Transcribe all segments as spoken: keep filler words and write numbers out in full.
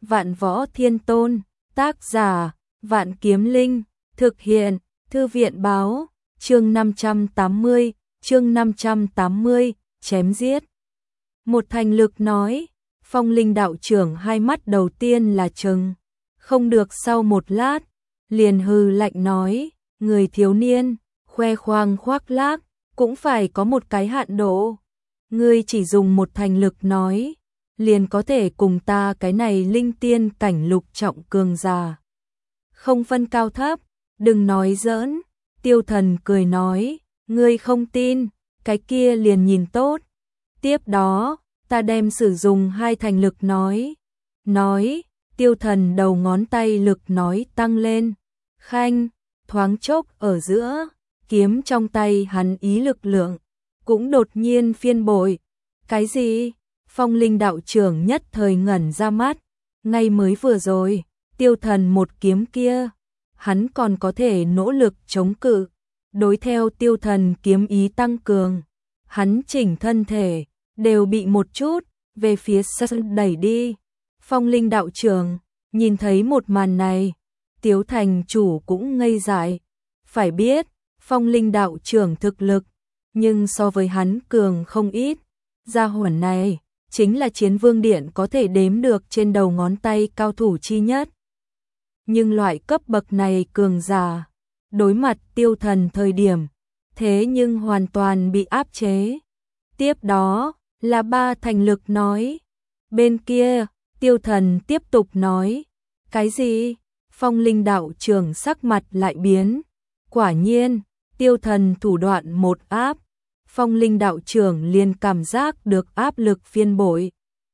Vạn Võ Thiên Tôn, tác giả, Vạn Kiếm Linh, thực hiện, Thư viện báo, chương năm trăm tám mươi, chương năm trăm tám mươi, chém giết. Một thành lực nói, Phong Linh đạo trưởng hai mắt đầu tiên là trừng, không được sau một lát, liền hừ lạnh nói, người thiếu niên, khoe khoang khoác lác, cũng phải có một cái hạn độ. Ngươi chỉ dùng một thành lực nói, liền có thể cùng ta cái này linh tiên cảnh lục trọng cường già. Không phân cao thấp, đừng nói giỡn, Tiêu Thần cười nói, ngươi không tin, cái kia liền nhìn tốt. Tiếp đó, ta đem sử dụng hai thành lực nói. Nói, Tiêu Thần đầu ngón tay lực nói tăng lên. Khanh, thoáng chốc ở giữa, kiếm trong tay hắn ý lực lượng, cũng đột nhiên phiên bội. Cái gì? Phong Linh đạo trưởng nhất thời ngẩn ra mắt, ngay mới vừa rồi, Tiêu Thần một kiếm kia, hắn còn có thể nỗ lực chống cự, đối theo Tiêu Thần kiếm ý tăng cường, hắn chỉnh thân thể, đều bị một chút, về phía sau đẩy đi. Phong Linh đạo trưởng, nhìn thấy một màn này, Tiếu thành chủ cũng ngây dại, phải biết, Phong Linh đạo trưởng thực lực, nhưng so với hắn cường không ít, gia hỏa này, chính là Chiến Vương Điện có thể đếm được trên đầu ngón tay cao thủ chi nhất. Nhưng loại cấp bậc này cường giả, đối mặt Tiêu Thần thời điểm, thế nhưng hoàn toàn bị áp chế. Tiếp đó, là ba thành lực nói. Bên kia, Tiêu Thần tiếp tục nói. Cái gì? Phong Linh đạo trưởng sắc mặt lại biến. Quả nhiên, Tiêu Thần thủ đoạn một áp. Phong Linh đạo trưởng liền cảm giác được áp lực phiên bội.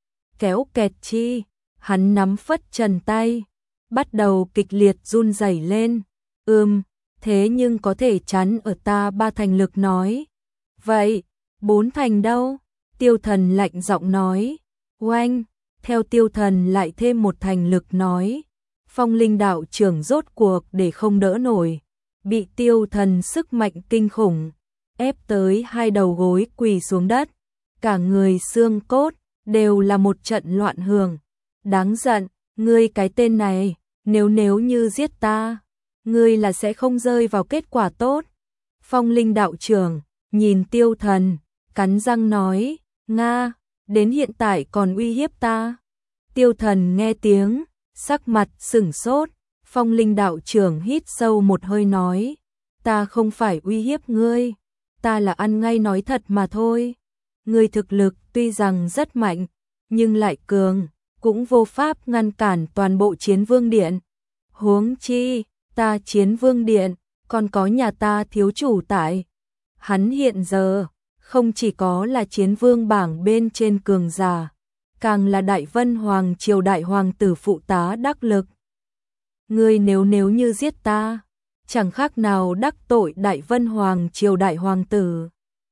Kéo kẹt chi, hắn nắm phất trần tay, bắt đầu kịch liệt run rẩy lên. Ừm, thế nhưng có thể chắn ở ta ba thành lực nói. Vậy, bốn thành đâu? Tiêu Thần lạnh giọng nói. Oanh, theo Tiêu Thần lại thêm một thành lực nói. Phong Linh đạo trưởng rốt cuộc để không đỡ nổi, bị Tiêu Thần sức mạnh kinh khủng ép tới hai đầu gối quỳ xuống đất, cả người xương cốt đều là một trận loạn hưởng. Đáng giận, ngươi cái tên này, nếu nếu như giết ta, ngươi là sẽ không rơi vào kết quả tốt. Phong Linh đạo trưởng nhìn Tiêu Thần, cắn răng nói, Nga, đến hiện tại còn uy hiếp ta. Tiêu Thần nghe tiếng, sắc mặt sửng sốt. Phong Linh đạo trưởng hít sâu một hơi nói, ta không phải uy hiếp ngươi, ta là ăn ngay nói thật mà thôi. Ngươi thực lực tuy rằng rất mạnh, nhưng lại cường, cũng vô pháp ngăn cản toàn bộ Chiến Vương Điện. Huống chi, ta Chiến Vương Điện, còn có nhà ta thiếu chủ tại. Hắn hiện giờ, không chỉ có là Chiến Vương bảng bên trên cường giả, càng là Đại Vân Hoàng triều đại hoàng tử phụ tá đắc lực. Ngươi nếu nếu như giết ta, chẳng khác nào đắc tội Đại Vân Hoàng triều đại hoàng tử.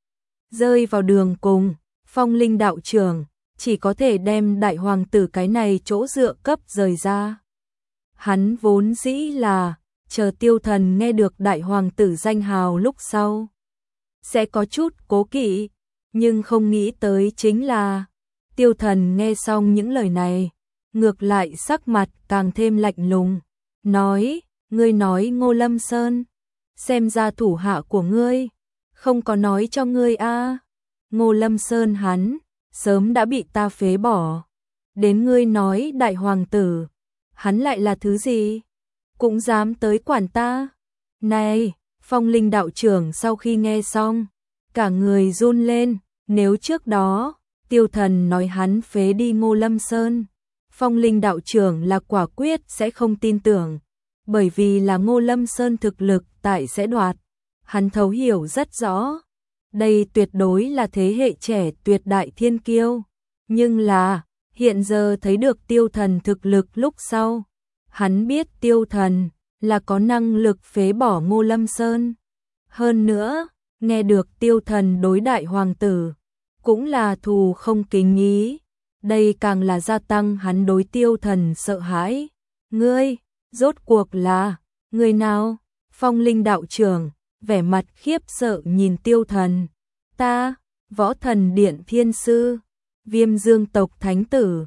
Rơi vào đường cùng, Phong Linh đạo trưởng chỉ có thể đem đại hoàng tử cái này chỗ dựa cấp rời ra. Hắn vốn dĩ là chờ Tiêu Thần nghe được đại hoàng tử danh hào lúc sau sẽ có chút cố kỵ, nhưng không nghĩ tới chính là Tiêu Thần nghe xong những lời này, ngược lại sắc mặt càng thêm lạnh lùng, nói, ngươi nói Ngô Lâm Sơn, xem ra thủ hạ của ngươi, không có nói cho ngươi a à. Ngô Lâm Sơn hắn, sớm đã bị ta phế bỏ, đến ngươi nói đại hoàng tử, hắn lại là thứ gì, cũng dám tới quản ta. Này, Phong Linh đạo trưởng sau khi nghe xong, cả người run lên, nếu trước đó, Tiêu Thần nói hắn phế đi Ngô Lâm Sơn, Phong Linh đạo trưởng là quả quyết sẽ không tin tưởng, bởi vì là Ngô Lâm Sơn thực lực tại sẽ đoạt, hắn thấu hiểu rất rõ, đây tuyệt đối là thế hệ trẻ tuyệt đại thiên kiêu, nhưng là, hiện giờ thấy được Tiêu Thần thực lực lúc sau, hắn biết Tiêu Thần là có năng lực phế bỏ Ngô Lâm Sơn. Hơn nữa, nghe được Tiêu Thần đối đại hoàng tử, cũng là thù không kính ý, đây càng là gia tăng hắn đối Tiêu Thần sợ hãi. Ngươi, rốt cuộc là, người nào? Phong Linh đạo trưởng, vẻ mặt khiếp sợ nhìn Tiêu Thần. Ta, Võ Thần Điện Thiên Sư, Viêm Dương tộc Thánh Tử.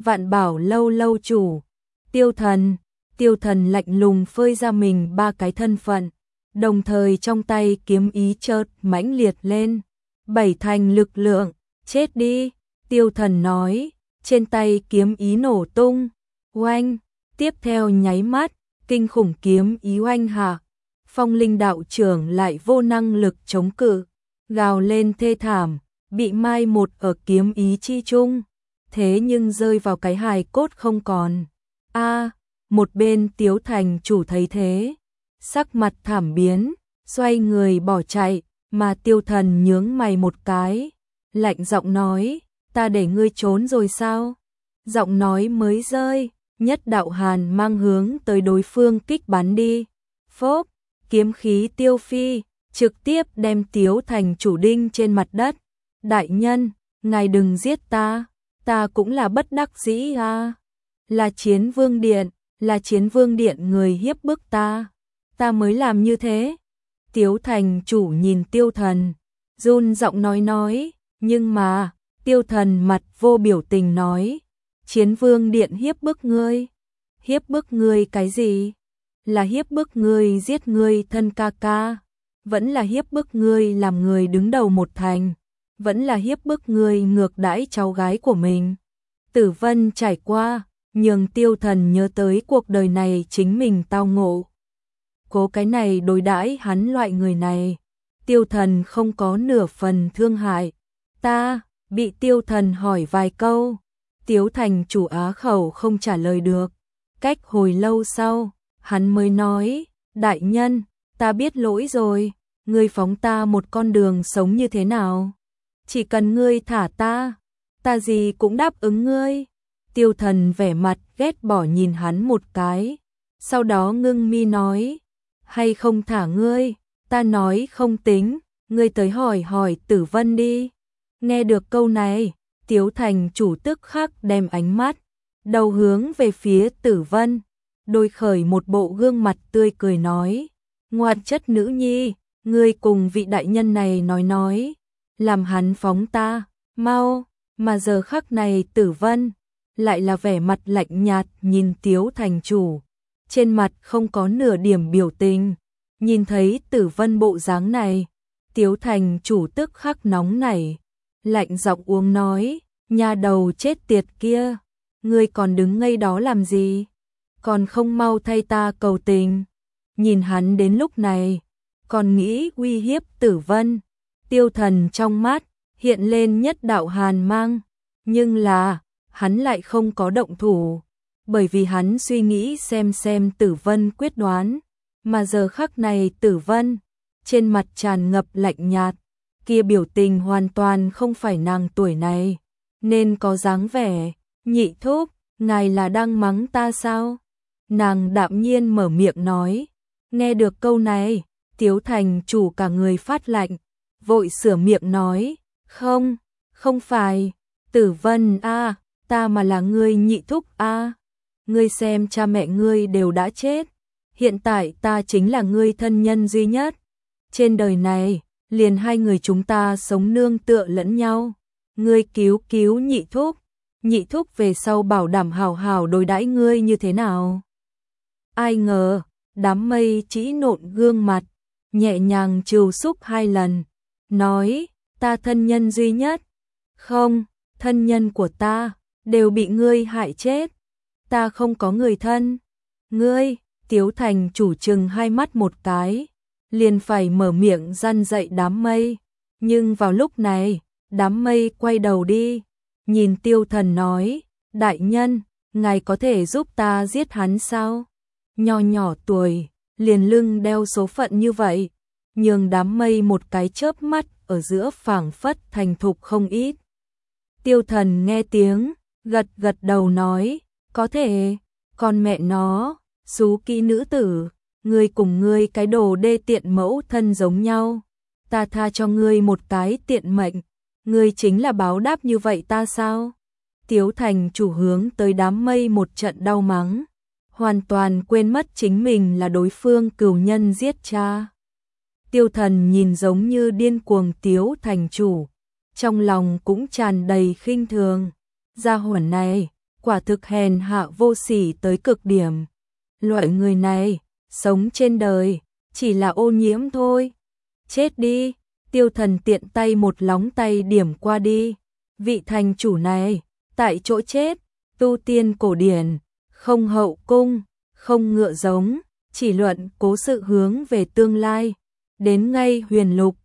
Vạn Bảo lâu lâu chủ, Tiêu Thần. Tiêu Thần lạnh lùng phơi ra mình ba cái thân phận, đồng thời trong tay kiếm ý chợt mãnh liệt lên, bảy thành lực lượng, chết đi, Tiêu Thần nói, trên tay kiếm ý nổ tung, oanh, tiếp theo nháy mắt, kinh khủng kiếm ý oanh hạ, Phong Linh đạo trưởng lại vô năng lực chống cự, gào lên thê thảm, bị mai một ở kiếm ý chi chung, thế nhưng rơi vào cái hài cốt không còn. A, một bên Tiếu Thành chủ thấy thế, sắc mặt thảm biến, xoay người bỏ chạy, mà Tiêu Thần nhướng mày một cái, lạnh giọng nói, ta để ngươi trốn rồi sao? Giọng nói mới rơi, nhất đạo hàn mang hướng tới đối phương kích bắn đi. Phốp, kiếm khí tiêu phi, trực tiếp đem Tiếu Thành chủ đinh trên mặt đất. Đại nhân, ngài đừng giết ta, ta cũng là bất đắc dĩ à. Là Chiến Vương Điện, là Chiến Vương Điện người hiếp bức ta, ta mới làm như thế. Tiếu Thành chủ nhìn Tiêu Thần, run giọng nói nói, nhưng mà, Tiêu Thần mặt vô biểu tình nói, Chiến Vương Điện hiếp bức ngươi. Hiếp bức ngươi cái gì? Là hiếp bức ngươi giết ngươi thân ca ca, vẫn là hiếp bức ngươi làm người đứng đầu một thành, vẫn là hiếp bức ngươi ngược đãi cháu gái của mình. Tử Vân trải qua, nhường Tiêu Thần nhớ tới cuộc đời này chính mình tao ngộ. Cố cái này đối đãi hắn loại người này, Tiêu Thần không có nửa phần thương hại. Ta, bị Tiêu Thần hỏi vài câu, Tiếu Thành chủ á khẩu không trả lời được. Cách hồi lâu sau, hắn mới nói, đại nhân, ta biết lỗi rồi, ngươi phóng ta một con đường sống như thế nào? Chỉ cần ngươi thả ta, ta gì cũng đáp ứng ngươi. Tiêu Thần vẻ mặt ghét bỏ nhìn hắn một cái, sau đó ngưng mi nói, hay không thả ngươi, ta nói không tính, ngươi tới hỏi hỏi Tử Vân đi. Nghe được câu này, Tiếu Thành chủ tức khắc đem ánh mắt, đầu hướng về phía Tử Vân, đôi khởi một bộ gương mặt tươi cười nói, ngoan chất nữ nhi, ngươi cùng vị đại nhân này nói nói, làm hắn phóng ta, mau, mà giờ khắc này Tử Vân, lại là vẻ mặt lạnh nhạt nhìn Tiếu Thành chủ, trên mặt không có nửa điểm biểu tình, nhìn thấy Tử Vân bộ dáng này, Tiếu Thành chủ tức khắc nóng nảy, lạnh giọng uống nói, nhà đầu chết tiệt kia, ngươi còn đứng ngây đó làm gì, còn không mau thay ta cầu tình. Nhìn hắn đến lúc này, còn nghĩ uy hiếp Tử Vân, Tiêu Thần trong mắt hiện lên nhất đạo hàn mang, nhưng là hắn lại không có động thủ, bởi vì hắn suy nghĩ xem xem Tử Vân quyết đoán, mà giờ khắc này Tử Vân trên mặt tràn ngập lạnh nhạt, kia biểu tình hoàn toàn không phải nàng tuổi này nên có dáng vẻ. Nhị thúc, ngài là đang mắng ta sao? Nàng đạm nhiên mở miệng nói. Nghe được câu này, Tiếu Thành chủ cả người phát lạnh, vội sửa miệng nói, không, không phải, Tử Vân a, ta mà là ngươi nhị thúc a, ngươi xem cha mẹ ngươi đều đã chết, hiện tại ta chính là ngươi thân nhân duy nhất, trên đời này, liền hai người chúng ta sống nương tựa lẫn nhau, ngươi cứu cứu nhị thúc, nhị thúc về sau bảo đảm hảo hảo đối đãi ngươi như thế nào. Ai ngờ, đám mây chỉ nộn gương mặt, nhẹ nhàng trừu xúc hai lần, nói, ta thân nhân duy nhất, không, thân nhân của ta, đều bị ngươi hại chết, ta không có người thân, ngươi, Tiếu Thành chủ trừng hai mắt một cái, liền phải mở miệng răn dạy đám mây, nhưng vào lúc này, đám mây quay đầu đi, nhìn Tiêu Thần nói, đại nhân, ngài có thể giúp ta giết hắn sao? Nho nhỏ tuổi, liền lưng đeo số phận như vậy, nhường đám mây một cái chớp mắt ở giữa phảng phất thành thục không ít. Tiêu Thần nghe tiếng, gật gật đầu nói, có thể, con mẹ nó, xú kỹ nữ tử, ngươi cùng ngươi cái đồ đê tiện mẫu thân giống nhau, ta tha cho ngươi một cái tiện mệnh, ngươi chính là báo đáp như vậy ta sao? Tiếu Thành chủ hướng tới đám mây một trận đau mắng, hoàn toàn quên mất chính mình là đối phương cừu nhân giết cha. Tiêu Thần nhìn giống như điên cuồng Tiếu Thành chủ, trong lòng cũng tràn đầy khinh thường, gia hỏa này, quả thực hèn hạ vô sỉ tới cực điểm. Loại người này, sống trên đời, chỉ là ô nhiễm thôi. Chết đi, Tiêu Thần tiện tay một lóng tay điểm qua đi. Vị thành chủ này, tại chỗ chết, tu tiên cổ điển, không hậu cung, không ngựa giống, chỉ luận cố sự hướng về tương lai. Đến ngay huyền lục,